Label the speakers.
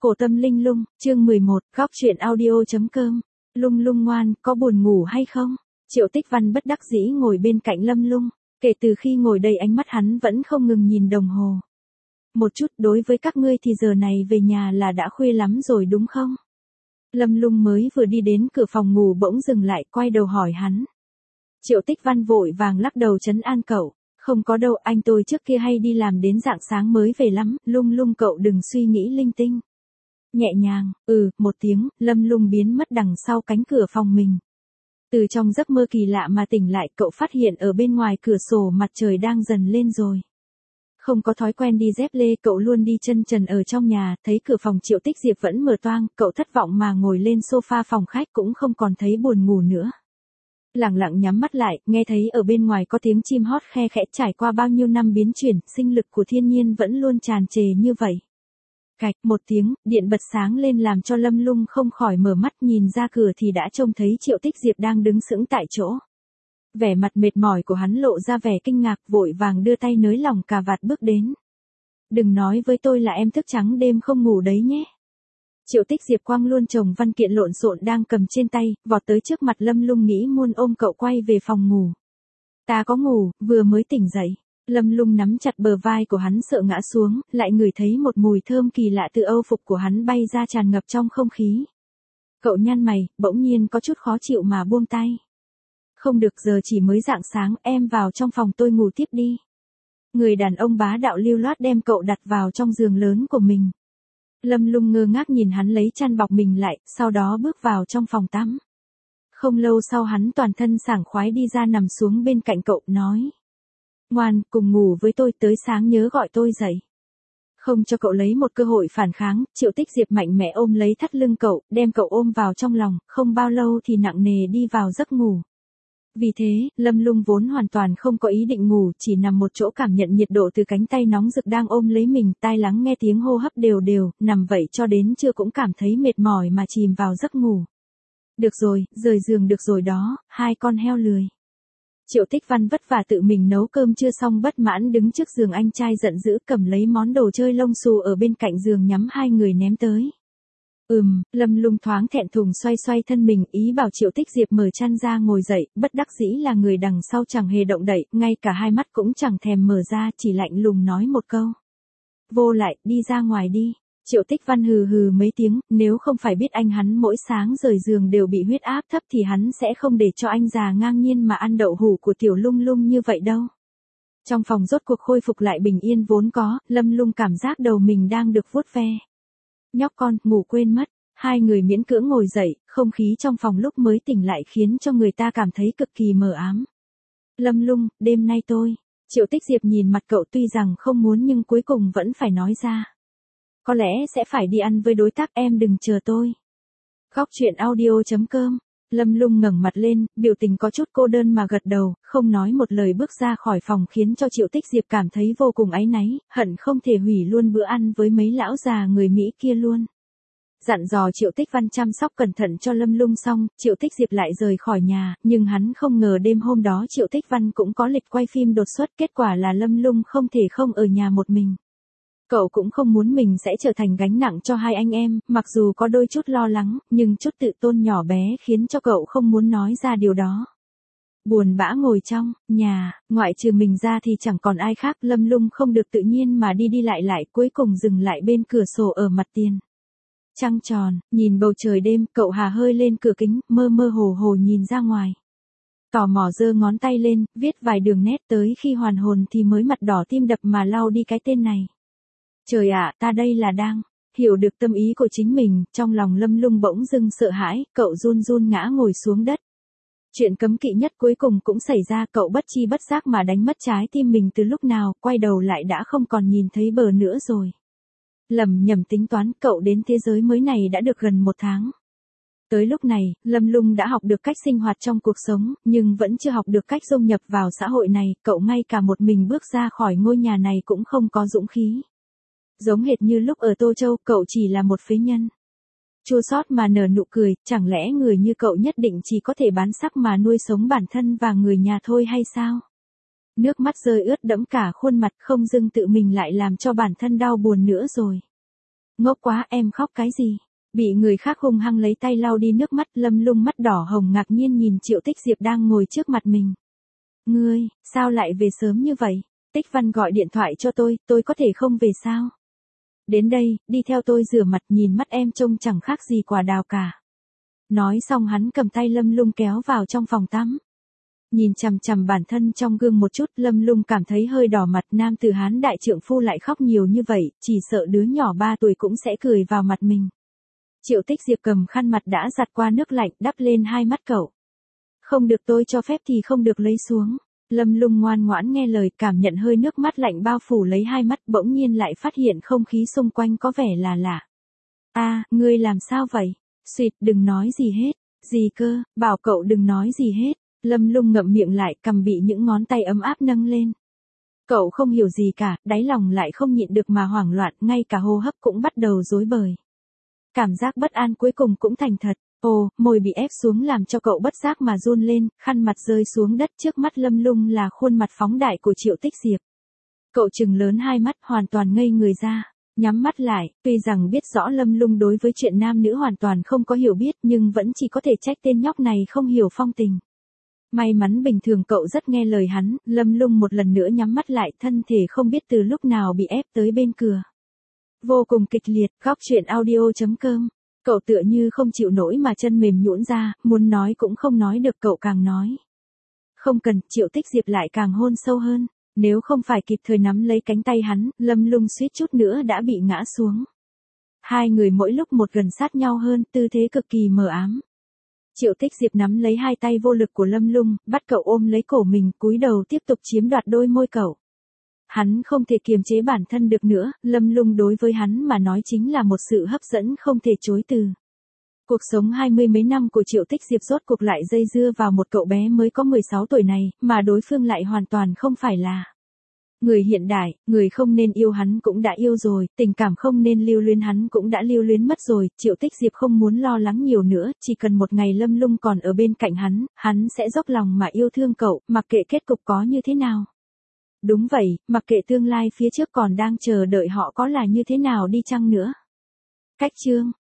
Speaker 1: Cổ Tâm Linh Lung, chương 11, góc truyện audio.com. Lung Lung ngoan, có buồn ngủ hay không? Triệu Tích Văn bất đắc dĩ ngồi bên cạnh Lâm Lung, kể từ khi ngồi đây ánh mắt hắn vẫn không ngừng nhìn đồng hồ. Một chút, đối với các ngươi thì giờ này về nhà là đã khuya lắm rồi đúng không? Lâm Lung mới vừa đi đến cửa phòng ngủ bỗng dừng lại, quay đầu hỏi hắn. Triệu Tích Văn vội vàng lắc đầu trấn an cậu. Không có đâu, anh tôi trước kia hay đi làm đến rạng sáng mới về lắm, Lung Lung cậu đừng suy nghĩ linh tinh. Nhẹ nhàng, một tiếng, Lâm Lung biến mất đằng sau cánh cửa phòng mình. Từ trong giấc mơ kỳ lạ mà tỉnh lại, cậu phát hiện ở bên ngoài cửa sổ mặt trời đang dần lên rồi. Không có thói quen đi dép lê, cậu luôn đi chân trần ở trong nhà, thấy cửa phòng Triệu Tích Diệp vẫn mở toang, cậu thất vọng mà ngồi lên sofa phòng khách cũng không còn thấy buồn ngủ nữa. Lặng lặng nhắm mắt lại, nghe thấy ở bên ngoài có tiếng chim hót khe khẽ, trải qua bao nhiêu năm biến chuyển, sinh lực của thiên nhiên vẫn luôn tràn trề như vậy. Cạch, một tiếng, điện bật sáng lên làm cho Lâm Lung không khỏi mở mắt, nhìn ra cửa thì đã trông thấy Triệu Tích Diệp đang đứng sững tại chỗ. Vẻ mặt mệt mỏi của hắn lộ ra vẻ kinh ngạc, vội vàng đưa tay nới lỏng cà vạt bước đến. Đừng nói với tôi là em thức trắng đêm không ngủ đấy nhé. Triệu Tích Diệp quăng luôn chồng văn kiện lộn xộn đang cầm trên tay, vọt tới trước mặt Lâm Lung nghĩ muôn ôm cậu quay về phòng ngủ. Ta có ngủ, vừa mới tỉnh dậy. Lâm Lung nắm chặt bờ vai của hắn sợ ngã xuống, lại ngửi thấy một mùi thơm kỳ lạ từ âu phục của hắn bay ra tràn ngập trong không khí. Cậu nhăn mày, bỗng nhiên có chút khó chịu mà buông tay. Không được, giờ chỉ mới rạng sáng, em vào trong phòng tôi ngủ tiếp đi. Người đàn ông bá đạo lưu loát đem cậu đặt vào trong giường lớn của mình. Lâm Lung ngơ ngác nhìn hắn lấy chăn bọc mình lại, sau đó bước vào trong phòng tắm. Không lâu sau hắn toàn thân sảng khoái đi ra nằm xuống bên cạnh cậu, nói. Ngoan, cùng ngủ với tôi, tới sáng nhớ gọi tôi dậy. Không cho cậu lấy một cơ hội phản kháng, Triệu Tích Diệp mạnh mẽ ôm lấy thắt lưng cậu, đem cậu ôm vào trong lòng, không bao lâu thì nặng nề đi vào giấc ngủ. Vì thế, Lâm Lung vốn hoàn toàn không có ý định ngủ, chỉ nằm một chỗ cảm nhận nhiệt độ từ cánh tay nóng rực đang ôm lấy mình, tai lắng nghe tiếng hô hấp đều đều, nằm vậy cho đến trưa cũng cảm thấy mệt mỏi mà chìm vào giấc ngủ. Được rồi, rời giường được rồi đó, hai con heo lười. Triệu Tích Văn vất vả tự mình nấu cơm chưa xong bất mãn đứng trước giường anh trai giận dữ cầm lấy món đồ chơi lông xù ở bên cạnh giường nhắm hai người ném tới. Lâm Lung thoáng thẹn thùng xoay xoay thân mình, ý bảo Triệu Tích Diệp mở chăn ra ngồi dậy, bất đắc dĩ là người đằng sau chẳng hề động đậy, ngay cả hai mắt cũng chẳng thèm mở ra, chỉ lạnh lùng nói một câu. Vô lại, đi ra ngoài đi. Triệu Tích Văn hừ hừ mấy tiếng, nếu không phải biết anh hắn mỗi sáng rời giường đều bị huyết áp thấp thì hắn sẽ không để cho anh già ngang nhiên mà ăn đậu hũ của Tiểu Lung Lung như vậy đâu. Trong phòng rốt cuộc khôi phục lại bình yên vốn có, Lâm Lung cảm giác đầu mình đang được vuốt ve. Nhóc con, ngủ quên mất. Hai người miễn cưỡng ngồi dậy, không khí trong phòng lúc mới tỉnh lại khiến cho người ta cảm thấy cực kỳ mờ ám. Lâm Lung, đêm nay tôi. Triệu Tích Diệp nhìn mặt cậu tuy rằng không muốn nhưng cuối cùng vẫn phải nói ra. Có lẽ sẽ phải đi ăn với đối tác, em đừng chờ tôi. Góc truyện audio.com. Lâm Lung ngẩng mặt lên, biểu tình có chút cô đơn mà gật đầu, không nói một lời bước ra khỏi phòng khiến cho Triệu Tích Diệp cảm thấy vô cùng áy náy, hận không thể hủy luôn bữa ăn với mấy lão già người Mỹ kia luôn. Dặn dò Triệu Tích Văn chăm sóc cẩn thận cho Lâm Lung xong, Triệu Tích Diệp lại rời khỏi nhà, nhưng hắn không ngờ đêm hôm đó Triệu Tích Văn cũng có lịch quay phim đột xuất, kết quả là Lâm Lung không thể không ở nhà một mình. Cậu cũng không muốn mình sẽ trở thành gánh nặng cho hai anh em, mặc dù có đôi chút lo lắng, nhưng chút tự tôn nhỏ bé khiến cho cậu không muốn nói ra điều đó. Buồn bã ngồi trong nhà, ngoại trừ mình ra thì chẳng còn ai khác, Lâm Lung không được tự nhiên mà đi đi lại cuối cùng dừng lại bên cửa sổ ở mặt tiền. Trăng tròn, nhìn bầu trời đêm, cậu hà hơi lên cửa kính, mơ mơ hồ hồ nhìn ra ngoài. Tò mò giơ ngón tay lên, viết vài đường nét tới khi hoàn hồn thì mới mặt đỏ tim đập mà lau đi cái tên này. Trời ạ, ta đây là đang hiểu được tâm ý của chính mình, trong lòng Lâm Lung bỗng dưng sợ hãi, cậu run run ngã ngồi xuống đất. Chuyện cấm kỵ nhất cuối cùng cũng xảy ra, cậu bất chi bất giác mà đánh mất trái tim mình từ lúc nào, quay đầu lại đã không còn nhìn thấy bờ nữa rồi. Lầm nhầm tính toán, cậu đến thế giới mới này đã được gần 1 tháng. Tới lúc này, Lâm Lung đã học được cách sinh hoạt trong cuộc sống, nhưng vẫn chưa học được cách dung nhập vào xã hội này, cậu ngay cả một mình bước ra khỏi ngôi nhà này cũng không có dũng khí. Giống hệt như lúc ở Tô Châu, cậu chỉ là một phế nhân. Chua xót mà nở nụ cười, chẳng lẽ người như cậu nhất định chỉ có thể bán sắc mà nuôi sống bản thân và người nhà thôi hay sao? Nước mắt rơi ướt đẫm cả khuôn mặt, không dưng tự mình lại làm cho bản thân đau buồn nữa rồi. Ngốc quá, em khóc cái gì? Bị người khác hung hăng lấy tay lau đi nước mắt, Lâm Lung mắt đỏ hồng ngạc nhiên nhìn Triệu Tích Diệp đang ngồi trước mặt mình. Ngươi, sao lại về sớm như vậy? Tích Văn gọi điện thoại cho tôi có thể không về sao? Đến đây, đi theo tôi rửa mặt, nhìn mắt em trông chẳng khác gì quả đào cả. Nói xong hắn cầm tay Lâm Lung kéo vào trong phòng tắm. Nhìn chằm chằm bản thân trong gương một chút, Lâm Lung cảm thấy hơi đỏ mặt, nam tử Hán đại trượng phu lại khóc nhiều như vậy, chỉ sợ đứa nhỏ 3 tuổi cũng sẽ cười vào mặt mình. Triệu Tích Diệp cầm khăn mặt đã giặt qua nước lạnh đắp lên hai mắt cậu. Không được, tôi cho phép thì không được lấy xuống. Lâm Lung ngoan ngoãn nghe lời, cảm nhận hơi nước mắt lạnh bao phủ lấy hai mắt, bỗng nhiên lại phát hiện không khí xung quanh có vẻ là lạ. Ngươi làm sao vậy? Xuyệt, đừng nói gì hết. Gì cơ, bảo cậu đừng nói gì hết. Lâm Lung ngậm miệng lại, cằm bị những ngón tay ấm áp nâng lên. Cậu không hiểu gì cả, đáy lòng lại không nhịn được mà hoảng loạn, ngay cả hô hấp cũng bắt đầu rối bời. Cảm giác bất an cuối cùng cũng thành thật. Môi bị ép xuống làm cho cậu bất giác mà run lên, khăn mặt rơi xuống đất, trước mắt Lâm Lung là khuôn mặt phóng đại của Triệu Tích Diệp. Cậu trừng lớn hai mắt, hoàn toàn ngây người ra, nhắm mắt lại, tuy rằng biết rõ Lâm Lung đối với chuyện nam nữ hoàn toàn không có hiểu biết, nhưng vẫn chỉ có thể trách tên nhóc này không hiểu phong tình. May mắn bình thường cậu rất nghe lời hắn. Lâm Lung một lần nữa nhắm mắt lại, thân thể không biết từ lúc nào bị ép tới bên cửa. Vô cùng kịch liệt. Góc truyện audio.com. Cậu tựa như không chịu nổi mà chân mềm nhũn ra, muốn nói cũng không nói được, cậu càng nói. Không cần, Triệu Tích Diệp lại càng hôn sâu hơn. Nếu không phải kịp thời nắm lấy cánh tay hắn, Lâm Lung suýt chút nữa đã bị ngã xuống. Hai người mỗi lúc một gần sát nhau hơn, tư thế cực kỳ mờ ám. Triệu Tích Diệp nắm lấy hai tay vô lực của Lâm Lung, bắt cậu ôm lấy cổ mình, cúi đầu tiếp tục chiếm đoạt đôi môi cậu. Hắn không thể kiềm chế bản thân được nữa, Lâm Lung đối với hắn mà nói chính là một sự hấp dẫn không thể chối từ. Cuộc sống 20 mấy năm của Triệu Tích Diệp rốt cuộc lại dây dưa vào một cậu bé mới có 16 tuổi này, mà đối phương lại hoàn toàn không phải là người hiện đại. Người không nên yêu hắn cũng đã yêu rồi, tình cảm không nên lưu luyến hắn cũng đã lưu luyến mất rồi. Triệu Tích Diệp không muốn lo lắng nhiều nữa, chỉ cần một ngày Lâm Lung còn ở bên cạnh hắn sẽ dốc lòng mà yêu thương cậu, mặc kệ kết cục có như thế nào. Đúng vậy, mặc kệ tương lai phía trước còn đang chờ đợi họ có là như thế nào đi chăng nữa. Cách chương